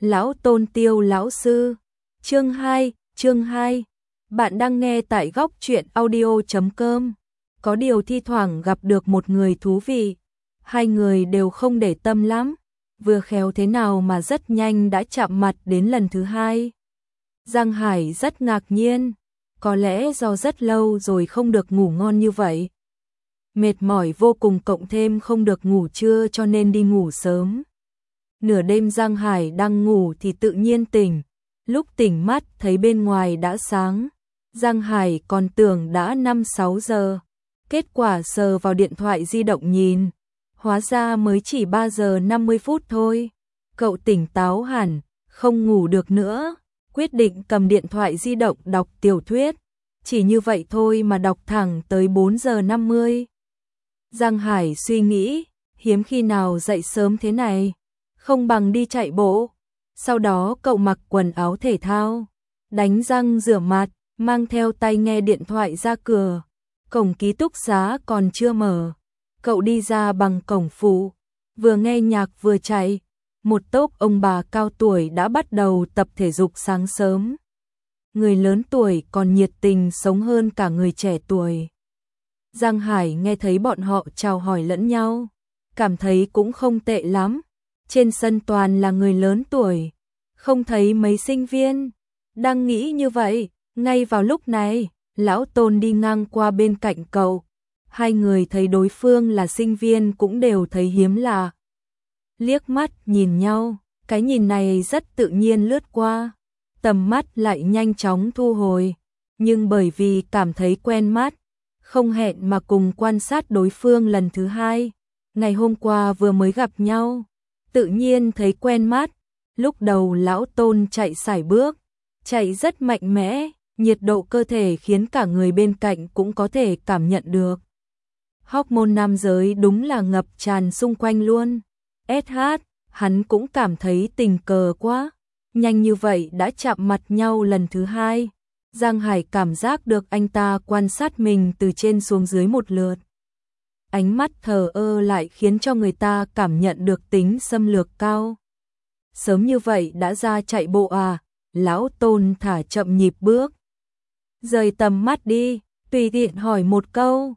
Lão Tôn Tiêu lão sư. Chương 2. Bạn đang nghe tại góc truyện audio.com. Có điều thi thoảng gặp được một người thú vị. Hai người đều không để tâm lắm. Vừa khéo thế nào mà rất nhanh đã chạm mặt đến lần thứ hai. Giang Hải rất ngạc nhiên. Có lẽ do rất lâu rồi không được ngủ ngon như vậy. Mệt mỏi vô cùng cộng thêm không được ngủ trưa cho nên đi ngủ sớm. Nửa đêm Giang Hải đang ngủ thì tự nhiên tỉnh. Lúc tỉnh mắt thấy bên ngoài đã sáng. Giang Hải còn tưởng đã 5-6 giờ. Kết quả sờ vào điện thoại di động nhìn. Hóa ra mới chỉ 3 giờ 50 phút thôi. Cậu tỉnh táo hẳn, không ngủ được nữa. Quyết định cầm điện thoại di động đọc tiểu thuyết. Chỉ như vậy thôi mà đọc thẳng tới 4 giờ 50. Giang Hải suy nghĩ, hiếm khi nào dậy sớm thế này. Không bằng đi chạy bộ. Sau đó cậu mặc quần áo thể thao, đánh răng rửa mặt, mang theo tai nghe điện thoại ra cửa. Cổng ký túc xá còn chưa mở. Cậu đi ra bằng cổng phụ, vừa nghe nhạc vừa chạy. Một tốp ông bà cao tuổi đã bắt đầu tập thể dục sáng sớm. Người lớn tuổi còn nhiệt tình sống hơn cả người trẻ tuổi. Giang Hải nghe thấy bọn họ chào hỏi lẫn nhau, cảm thấy cũng không tệ lắm. Trên sân toàn là người lớn tuổi, không thấy mấy sinh viên. Đang nghĩ như vậy, ngay vào lúc này, Lão Tôn đi ngang qua bên cạnh cậu. Hai người thấy đối phương là sinh viên cũng đều thấy hiếm lạ. Liếc mắt nhìn nhau, cái nhìn này rất tự nhiên lướt qua. Tầm mắt lại nhanh chóng thu hồi, nhưng bởi vì cảm thấy quen mắt, không hẹn mà cùng quan sát đối phương lần thứ hai. Ngày hôm qua vừa mới gặp nhau, tự nhiên thấy quen mắt. Lúc đầu Lão Tôn chạy sải bước, chạy rất mạnh mẽ, nhiệt độ cơ thể khiến cả người bên cạnh cũng có thể cảm nhận được. Hormone nam giới đúng là ngập tràn xung quanh luôn. SH, hắn cũng cảm thấy tình cờ quá. Nhanh như vậy đã chạm mặt nhau lần thứ hai. Giang Hải cảm giác được anh ta quan sát mình từ trên xuống dưới một lượt. Ánh mắt thờ ơ lại khiến cho người ta cảm nhận được tính xâm lược cao. Sớm như vậy đã ra chạy bộ à? Lão Tôn thả chậm nhịp bước. Rời tầm mắt đi, tùy tiện hỏi một câu.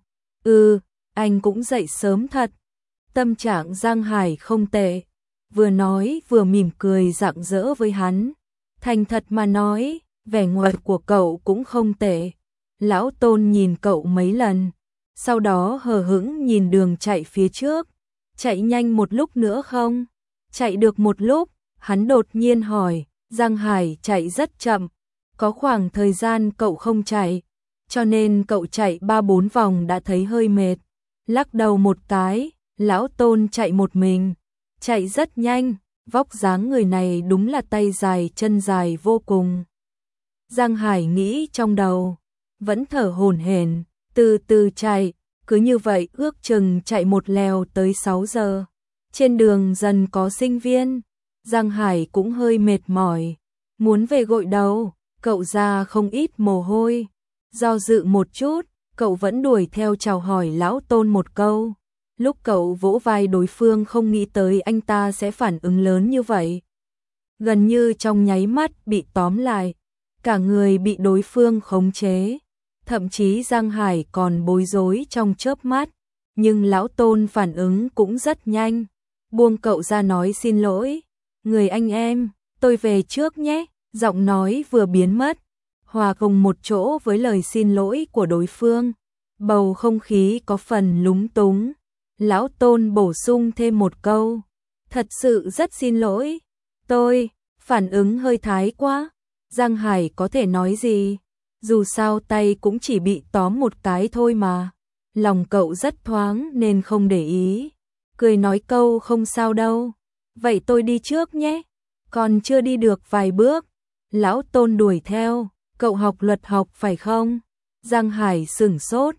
Anh cũng dậy sớm thật. Tâm trạng Giang Hải không tệ. Vừa nói vừa mỉm cười rạng rỡ với hắn. Thành thật mà nói, vẻ ngoài của cậu cũng không tệ. Lão Tôn nhìn cậu mấy lần, sau đó hờ hững nhìn đường chạy phía trước. Chạy nhanh một lúc nữa không? Chạy được một lúc, hắn đột nhiên hỏi. Giang Hải chạy rất chậm, có khoảng thời gian cậu không chạy, cho nên cậu chạy 3-4 vòng đã thấy hơi mệt. Lắc đầu một cái, Lão Tôn chạy một mình, chạy rất nhanh, vóc dáng người này đúng là tay dài chân dài vô cùng. Giang Hải nghĩ trong đầu, vẫn thở hổn hển, từ từ chạy, cứ như vậy ước chừng chạy một lèo tới 6 giờ. Trên đường dần có sinh viên, Giang Hải cũng hơi mệt mỏi, muốn về gội đầu, cậu ra không ít mồ hôi. Do dự một chút, cậu vẫn đuổi theo chào hỏi Lão Tôn một câu. Lúc cậu vỗ vai đối phương không nghĩ tới anh ta sẽ phản ứng lớn như vậy. Gần như trong nháy mắt bị tóm lại, cả người bị đối phương khống chế. Thậm chí Giang Hải còn bối rối trong chớp mắt, nhưng Lão Tôn phản ứng cũng rất nhanh. Buông cậu ra nói xin lỗi. Người anh em, tôi về trước nhé. Giọng nói vừa biến mất, hòa cùng một chỗ với lời xin lỗi của đối phương. Bầu không khí có phần lúng túng. Lão Tôn bổ sung thêm một câu. Thật sự rất xin lỗi. Tôi, phản ứng hơi thái quá. Giang Hải có thể nói gì? Dù sao tay cũng chỉ bị tóm một cái thôi mà. Lòng cậu rất thoáng nên không để ý. Cười nói câu không sao đâu. Vậy tôi đi trước nhé. Còn chưa đi được vài bước, Lão Tôn đuổi theo. Cậu học luật học phải không? Giang Hải sửng sốt.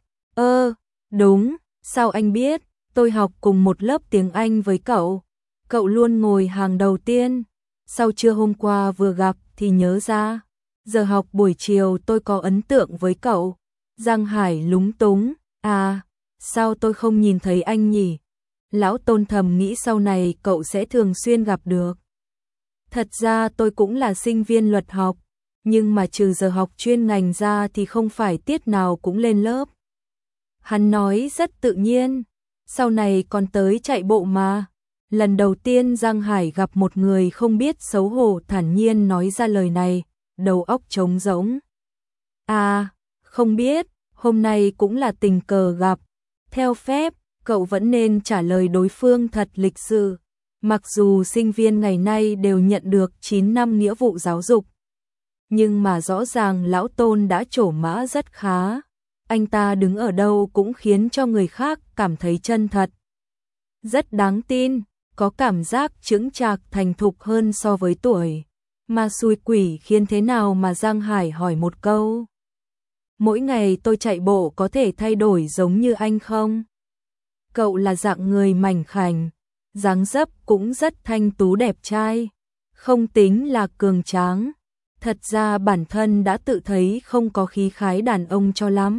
Đúng, sao anh biết? Tôi học cùng một lớp tiếng Anh với cậu. Cậu luôn ngồi hàng đầu tiên. Sau trưa hôm qua vừa gặp thì nhớ ra. Giờ học buổi chiều tôi có ấn tượng với cậu. Giang Hải lúng túng. À, sao tôi không nhìn thấy anh nhỉ? Lão Tôn thầm nghĩ sau này cậu sẽ thường xuyên gặp được. Thật ra tôi cũng là sinh viên luật học, nhưng mà trừ giờ học chuyên ngành ra thì không phải tiết nào cũng lên lớp. Hắn nói rất tự nhiên, sau này còn tới chạy bộ mà. Lần đầu tiên Giang Hải gặp một người không biết xấu hổ thản nhiên nói ra lời này, đầu óc trống rỗng. À, không biết, hôm nay cũng là tình cờ gặp. Theo phép, cậu vẫn nên trả lời đối phương thật lịch sự. Mặc dù sinh viên ngày nay đều nhận được 9 năm nghĩa vụ giáo dục, nhưng mà rõ ràng lão Tôn đã trổ mã rất khá. Anh ta đứng ở đâu cũng khiến cho người khác cảm thấy chân thật. Rất đáng tin, có cảm giác chững chạc thành thục hơn so với tuổi. Mà xui quỷ khiến thế nào mà Giang Hải hỏi một câu. Mỗi ngày tôi chạy bộ có thể thay đổi giống như anh không? Cậu là dạng người mảnh khảnh, dáng dấp cũng rất thanh tú đẹp trai, không tính là cường tráng. Thật ra bản thân đã tự thấy không có khí khái đàn ông cho lắm.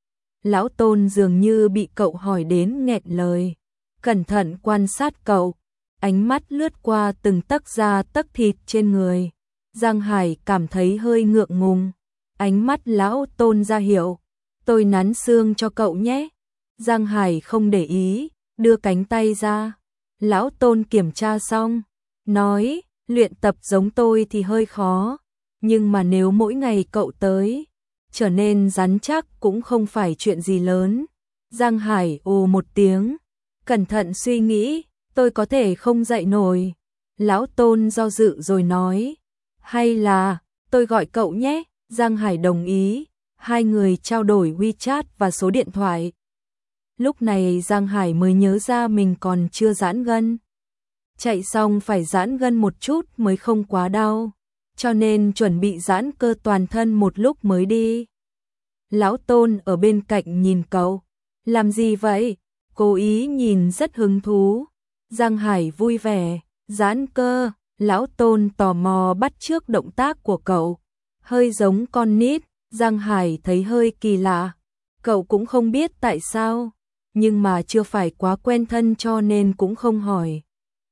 Lão Tôn dường như bị cậu hỏi đến nghẹn lời, cẩn thận quan sát cậu, ánh mắt lướt qua từng tấc da tấc thịt trên người. Giang Hải cảm thấy hơi ngượng ngùng, ánh mắt lão Tôn ra hiệu, tôi nắn xương cho cậu nhé. Giang Hải không để ý, đưa cánh tay ra. Lão Tôn kiểm tra xong, nói, luyện tập giống tôi thì hơi khó, nhưng mà nếu mỗi ngày cậu tới, trở nên rắn chắc cũng không phải chuyện gì lớn. Giang Hải ồ một tiếng, cẩn thận suy nghĩ, tôi có thể không dậy nổi. Lão Tôn do dự rồi nói, hay là, tôi gọi cậu nhé. Giang Hải đồng ý, hai người trao đổi WeChat và số điện thoại. Lúc này Giang Hải mới nhớ ra mình còn chưa giãn gân. Chạy xong phải giãn gân một chút mới không quá đau, cho nên chuẩn bị giãn cơ toàn thân một lúc mới đi. Lão Tôn ở bên cạnh nhìn cậu, làm gì vậy? Cố ý nhìn rất hứng thú. Giang Hải vui vẻ, giãn cơ. Lão Tôn tò mò bắt chước động tác của cậu, hơi giống con nít. Giang Hải thấy hơi kỳ lạ, cậu cũng không biết tại sao, nhưng mà chưa phải quá quen thân cho nên cũng không hỏi.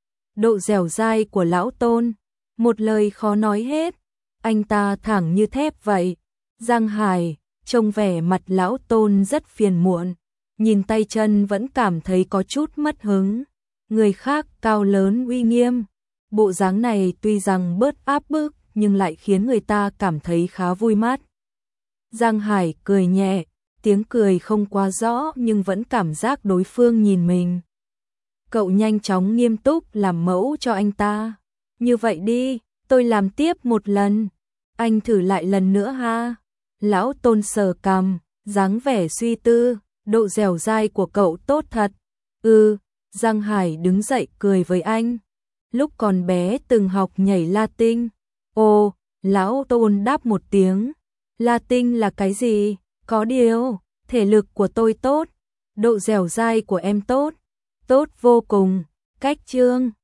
Độ dẻo dai của lão Tôn, một lời khó nói hết, anh ta thẳng như thép vậy. Giang Hải trông vẻ mặt lão Tôn rất phiền muộn, nhìn tay chân vẫn cảm thấy có chút mất hứng. Người khác cao lớn uy nghiêm, bộ dáng này tuy rằng bớt áp bức nhưng lại khiến người ta cảm thấy khá vui mắt. Giang Hải cười nhẹ, tiếng cười không quá rõ nhưng vẫn cảm giác đối phương nhìn mình. Cậu nhanh chóng nghiêm túc làm mẫu cho anh ta. Như vậy đi, tôi làm tiếp một lần. Anh thử lại lần nữa ha. Lão Tôn sờ cằm, dáng vẻ suy tư, độ dẻo dai của cậu tốt thật. Giang Hải đứng dậy cười với anh. Lúc còn bé từng học nhảy Latin. Ồ, lão Tôn đáp một tiếng. Latin là cái gì? Có điều, thể lực của tôi tốt, độ dẻo dai của em tốt, tốt vô cùng. Cách chương